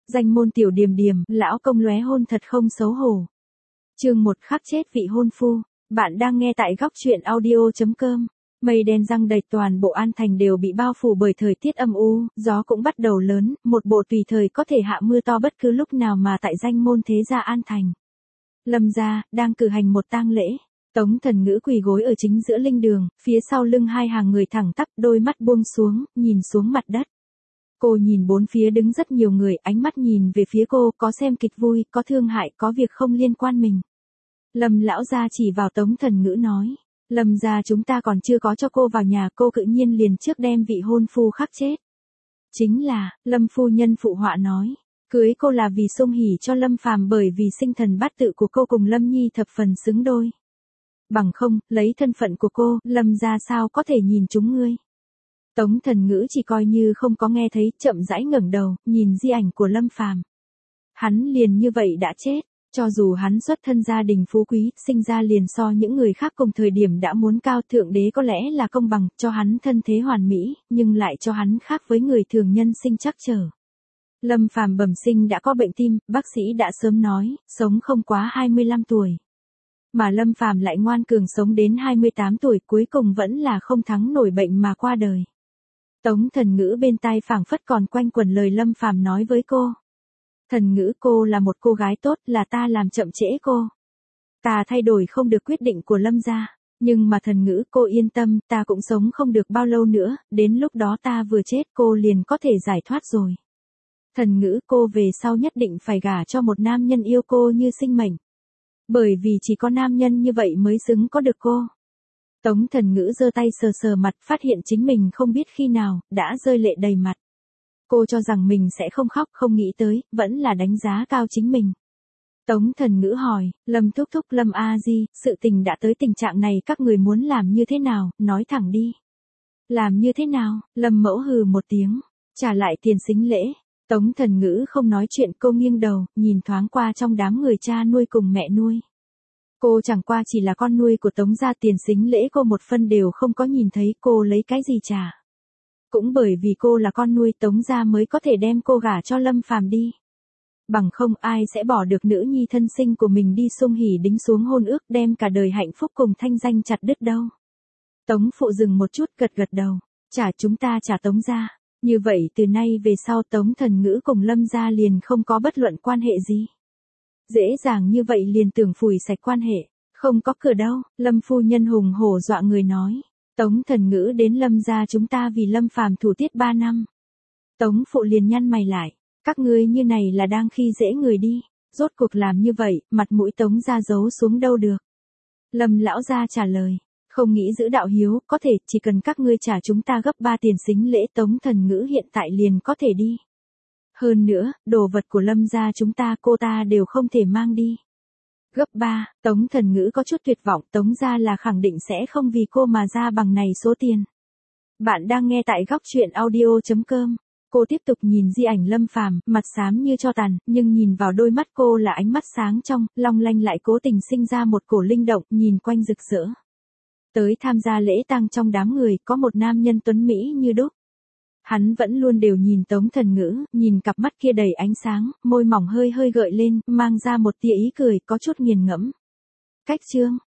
Danh môn tiểu điềm điềm, lão công lóe hôn thật không xấu hổ. Chương 1 khắc chết vị hôn phu. Bạn đang nghe tại góc truyện audio.com. Mây đen giăng đầy toàn bộ An Thành đều bị bao phủ bởi thời tiết âm u, gió cũng bắt đầu lớn, một bộ tùy thời có thể hạ mưa to bất cứ lúc nào mà tại danh môn thế gia An Thành. Lâm gia đang cử hành một tang lễ. Tống Thần Ngữ quỳ gối ở chính giữa linh đường, phía sau lưng hai hàng người thẳng tắp, đôi mắt buông xuống, nhìn xuống mặt đất. Cô nhìn bốn phía đứng rất nhiều người, ánh mắt nhìn về phía cô, có xem kịch vui, có thương hại, có việc không liên quan mình. Lâm lão gia chỉ vào Tống Thần Ngữ nói, Lâm gia chúng ta còn chưa có cho cô vào nhà, cô tự nhiên liền trước đem vị hôn phu khắc chết. Chính là, Lâm phu nhân phụ họa nói, cưới cô là vì sung hỉ cho Lâm Phàm, bởi vì sinh thần bát tự của cô cùng Lâm Nhi thập phần xứng đôi. Bằng không, lấy thân phận của cô, Lâm gia sao có thể nhìn chúng ngươi. Tống Thần Ngữ chỉ coi như không có nghe thấy, chậm rãi ngẩng đầu, nhìn di ảnh của Lâm Phàm. Hắn liền như vậy đã chết, cho dù hắn xuất thân gia đình phú quý, sinh ra liền so những người khác cùng thời điểm đã muốn cao, thượng đế có lẽ là công bằng, cho hắn thân thế hoàn mỹ, nhưng lại cho hắn khác với người thường nhân sinh trắc trở. Lâm Phàm bẩm sinh đã có bệnh tim, bác sĩ đã sớm nói, sống không quá 25 tuổi. Mà Lâm Phàm lại ngoan cường sống đến 28 tuổi, cuối cùng vẫn là không thắng nổi bệnh mà qua đời. Tống Thần Ngữ bên tai phảng phất còn quanh quẩn lời Lâm Phàm nói với cô. Thần Ngữ, cô là một cô gái tốt, là ta làm chậm trễ cô. Ta thay đổi không được quyết định của Lâm gia, nhưng mà Thần Ngữ, cô yên tâm, ta cũng sống không được bao lâu nữa, đến lúc đó ta vừa chết cô liền có thể giải thoát rồi. Thần Ngữ, cô về sau nhất định phải gả cho một nam nhân yêu cô như sinh mệnh. Bởi vì chỉ có nam nhân như vậy mới xứng có được cô. Tống Thần Ngữ giơ tay sờ sờ mặt, phát hiện chính mình không biết khi nào, đã rơi lệ đầy mặt. Cô cho rằng mình sẽ không khóc, không nghĩ tới, vẫn là đánh giá cao chính mình. Tống Thần Ngữ hỏi, Lâm thúc thúc, Lâm a di, sự tình đã tới tình trạng này các người muốn làm như thế nào, nói thẳng đi. Làm như thế nào, Lâm mẫu hừ một tiếng, trả lại tiền sính lễ. Tống Thần Ngữ không nói chuyện, cô nghiêng đầu, nhìn thoáng qua trong đám người cha nuôi cùng mẹ nuôi. Cô chẳng qua chỉ là con nuôi của Tống gia, tiền sính lễ cô một phân đều không có nhìn thấy, cô lấy cái gì trả. Cũng bởi vì cô là con nuôi Tống gia mới có thể đem cô gả cho Lâm Phàm đi. Bằng không ai sẽ bỏ được nữ nhi thân sinh của mình đi sung hỉ đính xuống hôn ước, đem cả đời hạnh phúc cùng thanh danh chặt đứt đâu. Tống phụ dừng một chút, gật gật đầu, trả chúng ta trả Tống gia. Như vậy từ nay về sau Tống Thần Ngữ cùng Lâm gia liền không có bất luận quan hệ gì. Dễ dàng như vậy liền tưởng phủi sạch quan hệ, không có cửa đâu, Lâm phu nhân hùng hổ dọa người nói. Tống Thần Ngữ đến Lâm gia chúng ta vì Lâm Phàm thủ tiết 3 năm. Tống phụ liền nhăn mày lại, các ngươi như này là đang khi dễ người đi, rốt cuộc làm như vậy, mặt mũi Tống gia giấu xuống đâu được. Lâm lão gia trả lời, không nghĩ giữ đạo hiếu, có thể, chỉ cần các ngươi trả chúng ta gấp 3 tiền sính lễ, Tống Thần Ngữ hiện tại liền có thể đi. Hơn nữa, đồ vật của Lâm gia chúng ta cô ta đều không thể mang đi. Gấp 3, Tống Thần Ngữ có chút tuyệt vọng, Tống gia là khẳng định sẽ không vì cô mà ra bằng này số tiền. Bạn đang nghe tại góc truyện audio.com. Cô tiếp tục nhìn di ảnh Lâm Phàm, mặt xám như tro tàn, nhưng nhìn vào đôi mắt cô là ánh mắt sáng trong, long lanh lại cố tình sinh ra một cổ linh động, nhìn quanh rực rỡ. Tới tham gia lễ tang trong đám người, có một nam nhân tuấn mỹ như đúc. Hắn vẫn luôn đều nhìn Tống Thần Ngữ, nhìn cặp mắt kia đầy ánh sáng, môi mỏng hơi hơi gợi lên, mang ra một tia ý cười, có chút nghiền ngẫm. Cách chương,